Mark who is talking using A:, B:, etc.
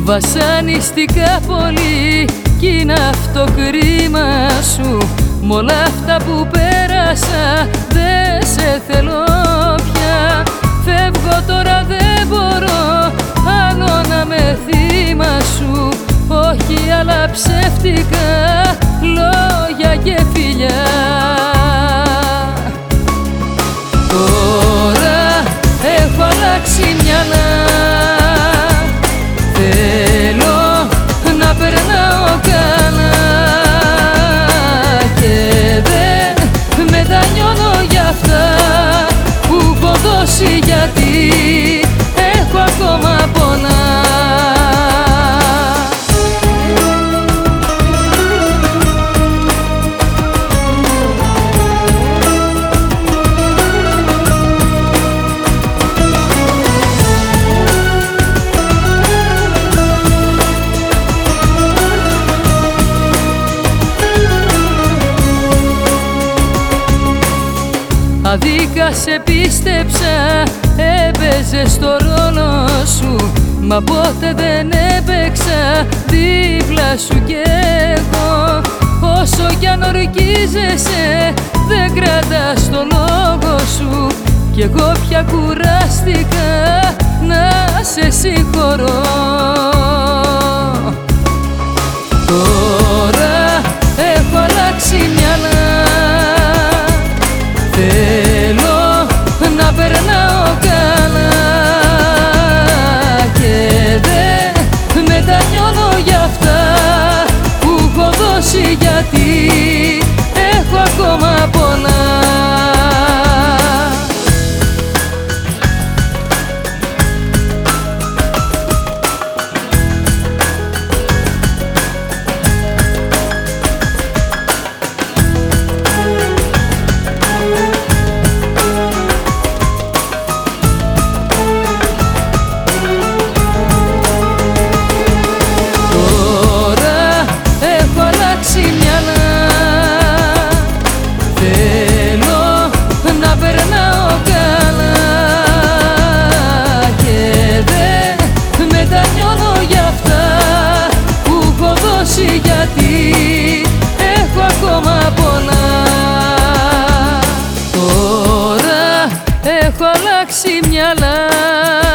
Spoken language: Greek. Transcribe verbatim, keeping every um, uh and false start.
A: Βασανιστικά πολύ κι είναι αυτό κρίμα σου. Μ' όλα αυτά που πέρασα δεν σε θέλω πια. Φεύγω τώρα, δεν μπορώ άλλο να με θύμα σου. Όχι άλλα ψεύτικα λόγια και φιλιά. Τώρα έχω αλλάξει μυαλά. Θέλω να περνάω καλά και δεν μετανιώνω για αυτά που έχω δώσει, γιατί έχω ακόμα πολλά. Αδίκα σε πίστεψα, έπαιζες το ρόλο σου, μα ποτέ δεν έπαιξα δίπλα σου κι εγώ. Όσο κι αν ορκίζεσαι δεν κρατάς το λόγο σου, κι εγώ πια κουράστηκα να σε συγχωρώ. Τώρα έχω αλλάξει μυαλά. Θέλω να περνάω καλά και δεν μετανιώνω για αυτά που έχω δώσει, γιατί έχω ακόμα πολλά. Γιατί έχω ακόμα πολλά. Τώρα έχω αλλάξει μυαλά.